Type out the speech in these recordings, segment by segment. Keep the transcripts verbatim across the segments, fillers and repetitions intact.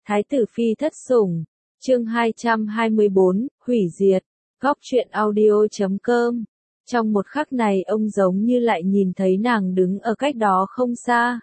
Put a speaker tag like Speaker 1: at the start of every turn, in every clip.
Speaker 1: Thái tử phi thất sủng, chương hai trăm hai mươi bốn, hủy diệt, góc truyện audio chấm com. Trong một khắc này ông giống như lại nhìn thấy nàng đứng ở cách đó không xa.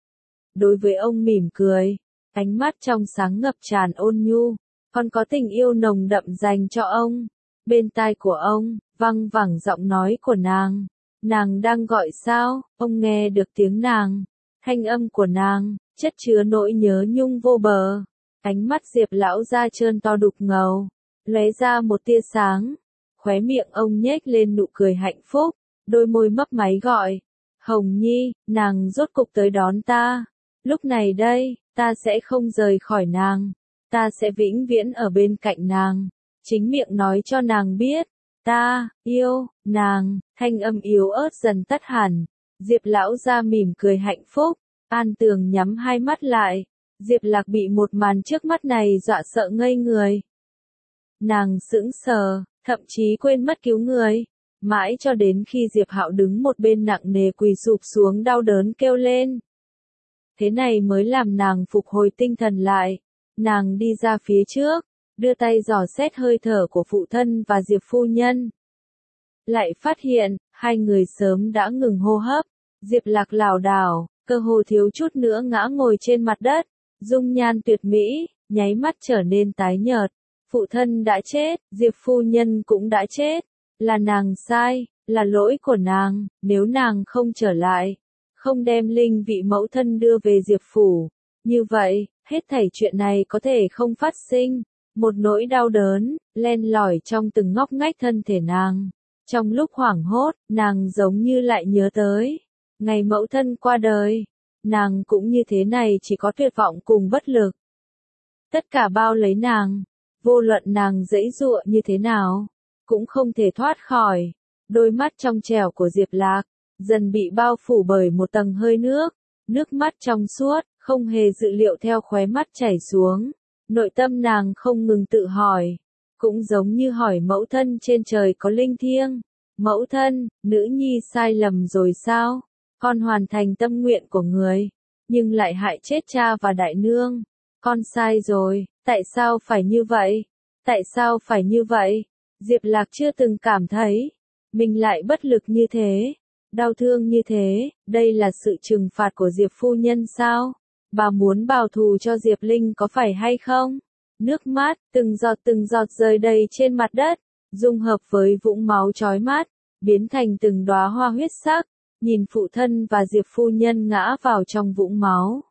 Speaker 1: Đối với ông mỉm cười, ánh mắt trong sáng ngập tràn ôn nhu, còn có tình yêu nồng đậm dành cho ông. Bên tai của ông, văng vẳng giọng nói của nàng. Nàng đang gọi sao? Ông nghe được tiếng nàng. Thanh âm của nàng, chất chứa nỗi nhớ nhung vô bờ. Ánh mắt Diệp lão ra trơn to đục ngầu, lóe ra một tia sáng. Khóe miệng ông nhếch lên nụ cười hạnh phúc, đôi môi mấp máy gọi. Hồng Nhi, nàng rốt cục tới đón ta. Lúc này đây, ta sẽ không rời khỏi nàng. Ta sẽ vĩnh viễn ở bên cạnh nàng. Chính miệng nói cho nàng biết. Ta, yêu, nàng. Thanh âm yếu ớt dần tắt hẳn. Diệp lão ra mỉm cười hạnh phúc. An Tường nhắm hai mắt lại. Diệp Lạc bị một màn trước mắt này dọa sợ ngây người. Nàng sững sờ, thậm chí quên mất cứu người. Mãi cho đến khi Diệp Hạo đứng một bên nặng nề quỳ sụp xuống đau đớn kêu lên. Thế này mới làm nàng phục hồi tinh thần lại. Nàng đi ra phía trước, đưa tay dò xét hơi thở của phụ thân và Diệp phu nhân. Lại phát hiện, hai người sớm đã ngừng hô hấp. Diệp Lạc lảo đảo, cơ hồ thiếu chút nữa ngã ngồi trên mặt đất. Dung nhan tuyệt mỹ, nháy mắt trở nên tái nhợt. Phụ thân đã chết, Diệp phu nhân cũng đã chết. Là nàng sai, là lỗi của nàng, nếu nàng không trở lại, không đem linh vị mẫu thân đưa về Diệp phủ. Như vậy, hết thảy chuyện này có thể không phát sinh. Một nỗi đau đớn, len lỏi trong từng ngóc ngách thân thể nàng. Trong lúc hoảng hốt, nàng giống như lại nhớ tới ngày mẫu thân qua đời. Nàng cũng như thế này chỉ có tuyệt vọng cùng bất lực. Tất cả bao lấy nàng, vô luận nàng giãy giụa như thế nào, cũng không thể thoát khỏi. Đôi mắt trong trẻo của Diệp Lạc, dần bị bao phủ bởi một tầng hơi nước, nước mắt trong suốt, không hề dự liệu theo khóe mắt chảy xuống. Nội tâm nàng không ngừng tự hỏi, cũng giống như hỏi mẫu thân trên trời có linh thiêng. Mẫu thân, nữ nhi sai lầm rồi sao? Con hoàn thành tâm nguyện của người, nhưng lại hại chết cha và đại nương. Con sai rồi, tại sao phải như vậy? Tại sao phải như vậy? Diệp Lạc chưa từng cảm thấy mình lại bất lực như thế, đau thương như thế. Đây là sự trừng phạt của Diệp phu nhân sao? Bà muốn báo thù cho Diệp Linh có phải hay không? Nước mắt, từng giọt từng giọt rơi đầy trên mặt đất, dung hợp với vũng máu chói mắt, biến thành từng đóa hoa huyết sắc. Nhìn phụ thân và Diệp phu nhân ngã vào trong vũng máu.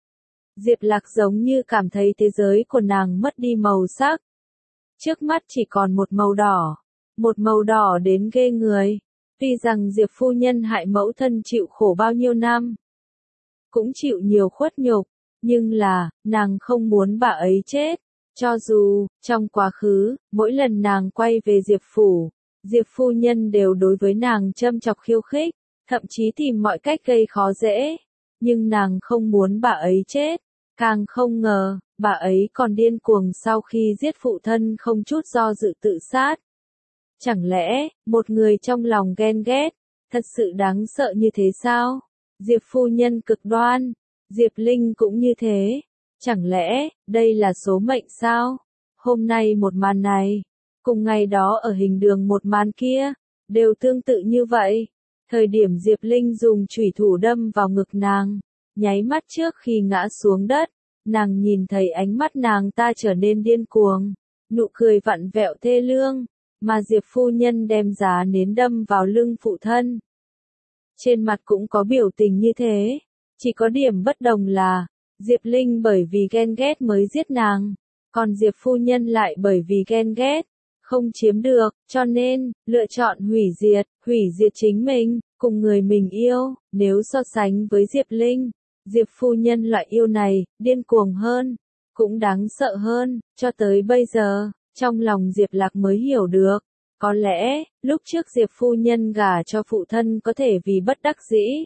Speaker 1: Diệp Lạc giống như cảm thấy thế giới của nàng mất đi màu sắc. Trước mắt chỉ còn một màu đỏ. Một màu đỏ đến ghê người. Tuy rằng Diệp phu nhân hại mẫu thân chịu khổ bao nhiêu năm, cũng chịu nhiều khuất nhục, nhưng là, nàng không muốn bà ấy chết. Cho dù, trong quá khứ, mỗi lần nàng quay về Diệp phủ, Diệp phu nhân đều đối với nàng châm chọc khiêu khích, thậm chí tìm mọi cách gây khó dễ. Nhưng nàng không muốn bà ấy chết. Càng không ngờ, bà ấy còn điên cuồng sau khi giết phụ thân không chút do dự tự sát. Chẳng lẽ, một người trong lòng ghen ghét, thật sự đáng sợ như thế sao? Diệp phu nhân cực đoan, Diệp Linh cũng như thế. Chẳng lẽ, đây là số mệnh sao? Hôm nay một màn này, cùng ngày đó ở hình đường một màn kia, đều tương tự như vậy. Thời điểm Diệp Linh dùng chủy thủ đâm vào ngực nàng, nháy mắt trước khi ngã xuống đất, nàng nhìn thấy ánh mắt nàng ta trở nên điên cuồng, nụ cười vặn vẹo thê lương, mà Diệp phu nhân đem giá nến đâm vào lưng phụ thân. Trên mặt cũng có biểu tình như thế, chỉ có điểm bất đồng là, Diệp Linh bởi vì ghen ghét mới giết nàng, còn Diệp phu nhân lại bởi vì ghen ghét, không chiếm được, cho nên, lựa chọn hủy diệt, hủy diệt chính mình, cùng người mình yêu. Nếu so sánh với Diệp Linh, Diệp phu nhân loại yêu này, điên cuồng hơn, cũng đáng sợ hơn. Cho tới bây giờ, trong lòng Diệp Lạc mới hiểu được, có lẽ, lúc trước Diệp phu nhân gả cho phụ thân có thể vì bất đắc dĩ.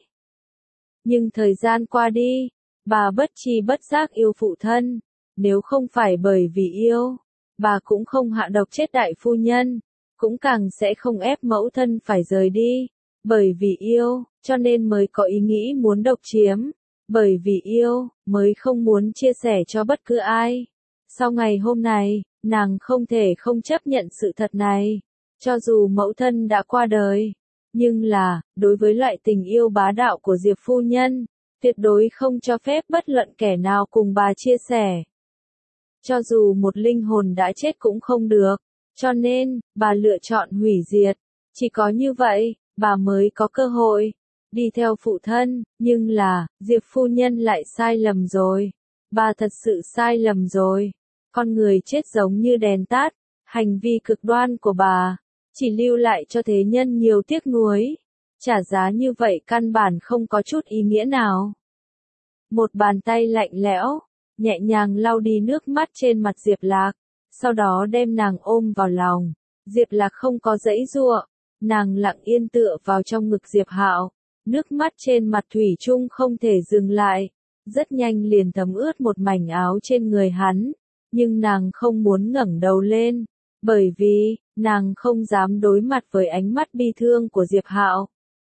Speaker 1: Nhưng thời gian qua đi, bà bất tri bất giác yêu phụ thân, nếu không phải bởi vì yêu, bà cũng không hạ độc chết đại phu nhân, cũng càng sẽ không ép mẫu thân phải rời đi. Bởi vì yêu, cho nên mới có ý nghĩ muốn độc chiếm. Bởi vì yêu, mới không muốn chia sẻ cho bất cứ ai. Sau ngày hôm này, nàng không thể không chấp nhận sự thật này. Cho dù mẫu thân đã qua đời. Nhưng là, đối với loại tình yêu bá đạo của Diệp phu nhân, tuyệt đối không cho phép bất luận kẻ nào cùng bà chia sẻ. Cho dù một linh hồn đã chết cũng không được. Cho nên, bà lựa chọn hủy diệt. Chỉ có như vậy, bà mới có cơ hội đi theo phụ thân, nhưng là, Diệp phu nhân lại sai lầm rồi. Bà thật sự sai lầm rồi. Con người chết giống như đèn tắt, hành vi cực đoan của bà, chỉ lưu lại cho thế nhân nhiều tiếc nuối. Trả giá như vậy căn bản không có chút ý nghĩa nào. Một bàn tay lạnh lẽo, nhẹ nhàng lau đi nước mắt trên mặt Diệp Lạc, sau đó đem nàng ôm vào lòng. Diệp Lạc không có giãy giụa, nàng lặng yên tựa vào trong ngực Diệp Hạo. Nước mắt trên mặt thủy chung không thể dừng lại, rất nhanh liền thấm ướt một mảnh áo trên người hắn, nhưng nàng không muốn ngẩng đầu lên, bởi vì, nàng không dám đối mặt với ánh mắt bi thương của Diệp Hạo.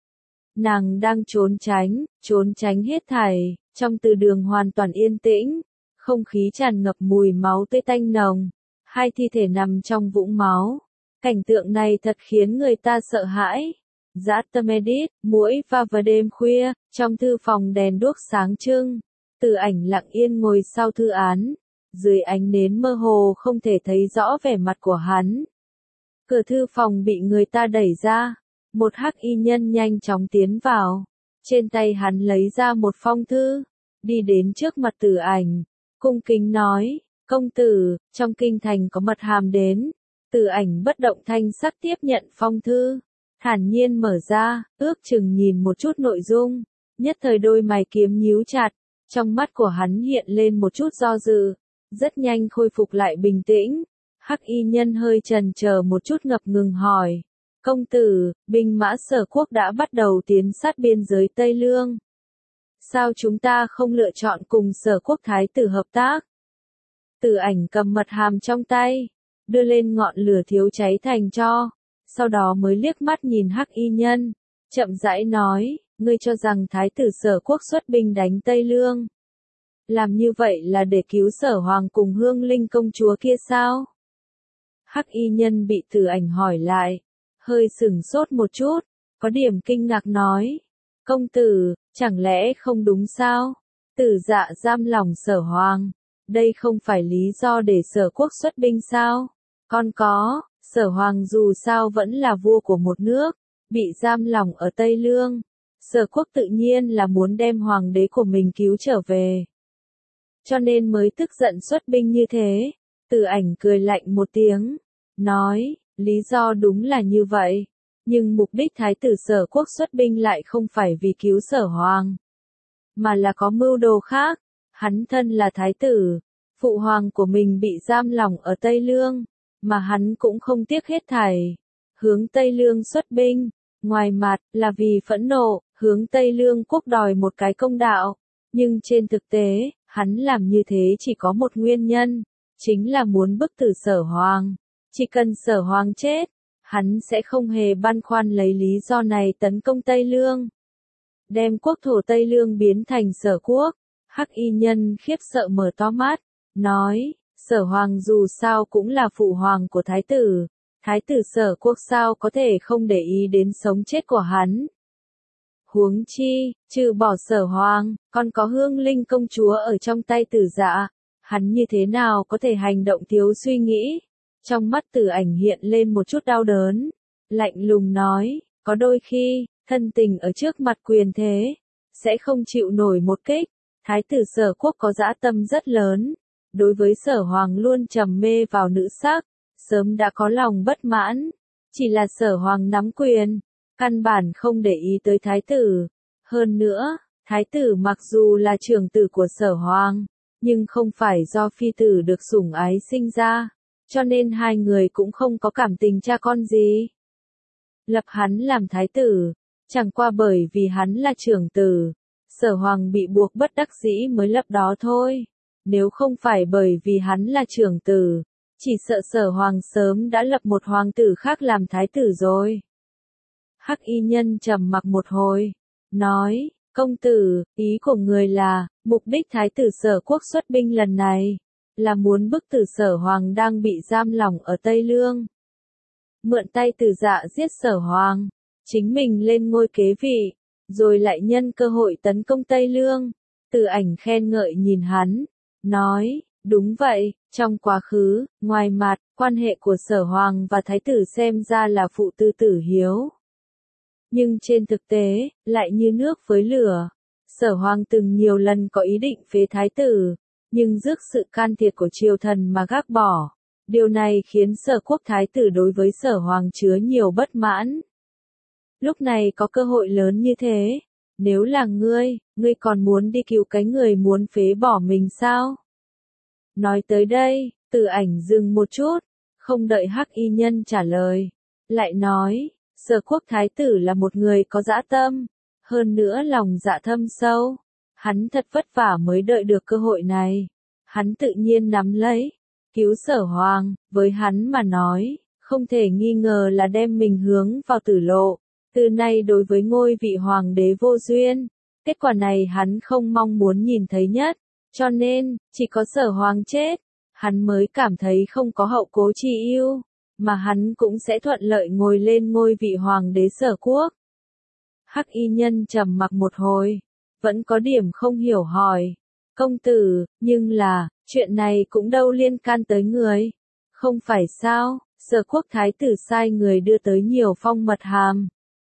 Speaker 1: Nàng đang trốn tránh, trốn tránh hết thảy, trong từ đường hoàn toàn yên tĩnh, không khí tràn ngập mùi máu tươi tanh nồng, hai thi thể nằm trong vũng máu. Cảnh tượng này thật khiến người ta sợ hãi. Dã tâm edit, muỗi va vào đêm khuya, trong thư phòng đèn đuốc sáng trưng, Từ Ảnh lặng yên ngồi sau thư án, dưới ánh nến mơ hồ không thể thấy rõ vẻ mặt của hắn. Cửa thư phòng bị người ta đẩy ra, một hắc y nhân nhanh chóng tiến vào, trên tay hắn lấy ra một phong thư, đi đến trước mặt Từ Ảnh, cung kính nói, công tử, trong kinh thành có mật hàm đến. Từ Ảnh bất động thanh sắc tiếp nhận phong thư, thản nhiên mở ra, ước chừng nhìn một chút nội dung, nhất thời đôi mày kiếm nhíu chặt, trong mắt của hắn hiện lên một chút do dự, rất nhanh khôi phục lại bình tĩnh. Hắc y nhân hơi chần chờ một chút ngập ngừng hỏi, công tử, binh mã Sở quốc đã bắt đầu tiến sát biên giới Tây Lương. Sao chúng ta không lựa chọn cùng Sở quốc thái tử hợp tác? Từ Ảnh cầm mật hàm trong tay, đưa lên ngọn lửa thiếu cháy thành tro, sau đó mới liếc mắt nhìn hắc y nhân, chậm rãi nói, ngươi cho rằng thái tử Sở quốc xuất binh đánh Tây Lương. Làm như vậy là để cứu Sở hoàng cùng Hương Linh công chúa kia sao? Hắc y nhân bị Từ Ảnh hỏi lại, hơi sửng sốt một chút, có điểm kinh ngạc nói, công tử, chẳng lẽ không đúng sao? Tử Dạ giam lòng Sở hoàng, đây không phải lý do để Sở quốc xuất binh sao? Còn có, Sở hoàng dù sao vẫn là vua của một nước, bị giam lòng ở Tây Lương. Sở quốc tự nhiên là muốn đem hoàng đế của mình cứu trở về. Cho nên mới tức giận xuất binh như thế. Từ Ảnh cười lạnh một tiếng, nói, lý do đúng là như vậy. Nhưng mục đích thái tử Sở quốc xuất binh lại không phải vì cứu Sở hoàng, mà là có mưu đồ khác. Hắn thân là thái tử, phụ hoàng của mình bị giam lòng ở Tây Lương, mà hắn cũng không tiếc hết thảy, hướng Tây Lương xuất binh, ngoài mặt là vì phẫn nộ, hướng Tây Lương quốc đòi một cái công đạo, nhưng trên thực tế, hắn làm như thế chỉ có một nguyên nhân, chính là muốn bức tử Sở hoàng. Chỉ cần Sở hoàng chết, hắn sẽ không hề băn khoăn lấy lý do này tấn công Tây Lương, đem quốc thổ Tây Lương biến thành Sở quốc. Hắc y nhân khiếp sợ mở to mắt, nói, Sở hoàng dù sao cũng là phụ hoàng của thái tử, thái tử Sở quốc sao có thể không để ý đến sống chết của hắn. Huống chi, trừ bỏ Sở hoàng, còn có Hương Linh công chúa ở trong tay Tử Dạ, hắn như thế nào có thể hành động thiếu suy nghĩ. Trong mắt Từ Ảnh hiện lên một chút đau đớn, lạnh lùng nói, có đôi khi, thân tình ở trước mặt quyền thế, sẽ không chịu nổi một kích. Thái tử Sở quốc có dã tâm rất lớn, đối với Sở hoàng luôn trầm mê vào nữ sắc, sớm đã có lòng bất mãn, chỉ là Sở hoàng nắm quyền, căn bản không để ý tới thái tử. Hơn nữa, thái tử mặc dù là trưởng tử của Sở hoàng, nhưng không phải do phi tử được sủng ái sinh ra, cho nên hai người cũng không có cảm tình cha con gì. Lập hắn làm thái tử, chẳng qua bởi vì hắn là trưởng tử, Sở hoàng bị buộc bất đắc dĩ mới lập đó thôi. Nếu không phải bởi vì hắn là trưởng tử, chỉ sợ Sở hoàng sớm đã lập một hoàng tử khác làm thái tử rồi. Hắc y nhân trầm mặc một hồi, nói, Công tử, ý của người là, mục đích thái tử Sở Quốc xuất binh lần này, là muốn bức tử Sở Hoàng đang bị giam lỏng ở Tây Lương. Mượn tay Tử Dạ giết Sở Hoàng, chính mình lên ngôi kế vị, rồi lại nhân cơ hội tấn công Tây Lương. Từ Ảnh khen ngợi nhìn hắn, nói, đúng vậy, trong quá khứ, ngoài mặt, quan hệ của Sở Hoàng và Thái tử xem ra là phụ tư tử hiếu. Nhưng trên thực tế, lại như nước với lửa. Sở Hoàng từng nhiều lần có ý định phế Thái tử, nhưng rước sự can thiệp của triều thần mà gác bỏ. Điều này khiến Sở Quốc Thái tử đối với Sở Hoàng chứa nhiều bất mãn. Lúc này có cơ hội lớn như thế, nếu là ngươi, ngươi còn muốn đi cứu cái người muốn phế bỏ mình sao? Nói tới đây, Từ Ảnh dừng một chút, không đợi Hắc Y Nhân trả lời, lại nói, Sở Quốc Thái tử là một người có dã tâm, hơn nữa lòng dạ thâm sâu, hắn thật vất vả mới đợi được cơ hội này, hắn tự nhiên nắm lấy, cứu Sở Hoàng, với hắn mà nói, không thể nghi ngờ là đem mình hướng vào tử lộ, từ nay đối với ngôi vị hoàng đế vô duyên, kết quả này hắn không mong muốn nhìn thấy nhất, cho nên, chỉ có Sở Hoàng chết, hắn mới cảm thấy không có hậu cố chi ưu, mà hắn cũng sẽ thuận lợi ngồi lên ngôi vị hoàng đế Sở Quốc. Hắc Y Nhân trầm mặc một hồi, vẫn có điểm không hiểu hỏi, công tử, nhưng là, chuyện này cũng đâu liên can tới người, không phải sao, Sở Quốc Thái tử sai người đưa tới nhiều phong mật hàm.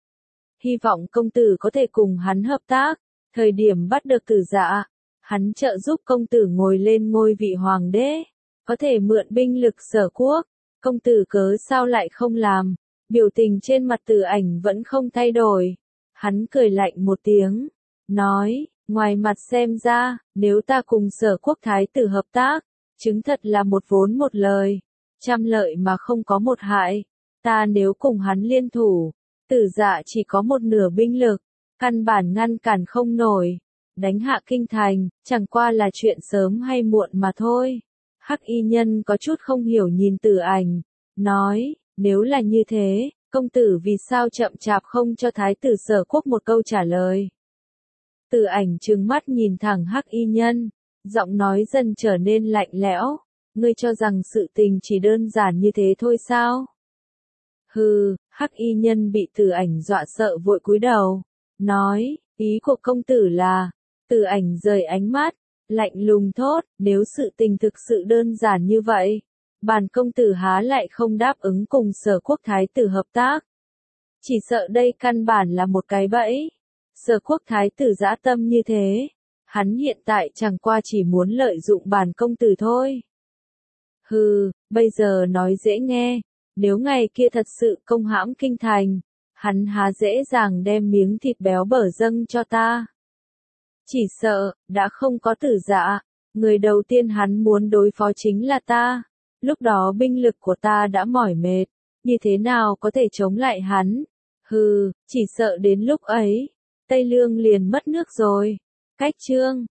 Speaker 1: Hy vọng công tử có thể cùng hắn hợp tác, thời điểm bắt được Tử Dạ, hắn trợ giúp công tử ngồi lên ngôi vị hoàng đế, có thể mượn binh lực Sở Quốc, công tử cớ sao lại không làm, biểu tình trên mặt Từ Ảnh vẫn không thay đổi, hắn cười lạnh một tiếng, nói, ngoài mặt xem ra, nếu ta cùng Sở Quốc Thái tử hợp tác, chứng thật là một vốn một lời, trăm lợi mà không có một hại, ta nếu cùng hắn liên thủ, Tử Dạ chỉ có một nửa binh lực, căn bản ngăn cản không nổi, đánh hạ kinh thành, chẳng qua là chuyện sớm hay muộn mà thôi. Hắc Y Nhân có chút không hiểu nhìn Từ Ảnh, nói, nếu là như thế, công tử vì sao chậm chạp không cho Thái tử Sở Quốc một câu trả lời. Từ Ảnh trừng mắt nhìn thẳng Hắc Y Nhân, giọng nói dần trở nên lạnh lẽo, ngươi cho rằng sự tình chỉ đơn giản như thế thôi sao? Hừ, Hắc Y Nhân bị Từ Ảnh dọa sợ vội cúi đầu, nói, ý của công tử là, Từ Ảnh rời ánh mắt, lạnh lùng thốt, nếu sự tình thực sự đơn giản như vậy, bản công tử há lại không đáp ứng cùng Sở Quốc Thái tử hợp tác. Chỉ sợ đây căn bản là một cái bẫy. Sở Quốc Thái tử dã tâm như thế, hắn hiện tại chẳng qua chỉ muốn lợi dụng bản công tử thôi. Hừ, bây giờ nói dễ nghe, nếu ngày kia thật sự công hãm kinh thành, hắn há dễ dàng đem miếng thịt béo bở dâng cho ta. Chỉ sợ, đã không có Tử Dạ, người đầu tiên hắn muốn đối phó chính là ta, lúc đó binh lực của ta đã mỏi mệt, như thế nào có thể chống lại hắn, hừ, chỉ sợ đến lúc ấy, Tây Lương liền mất nước rồi. Cách chương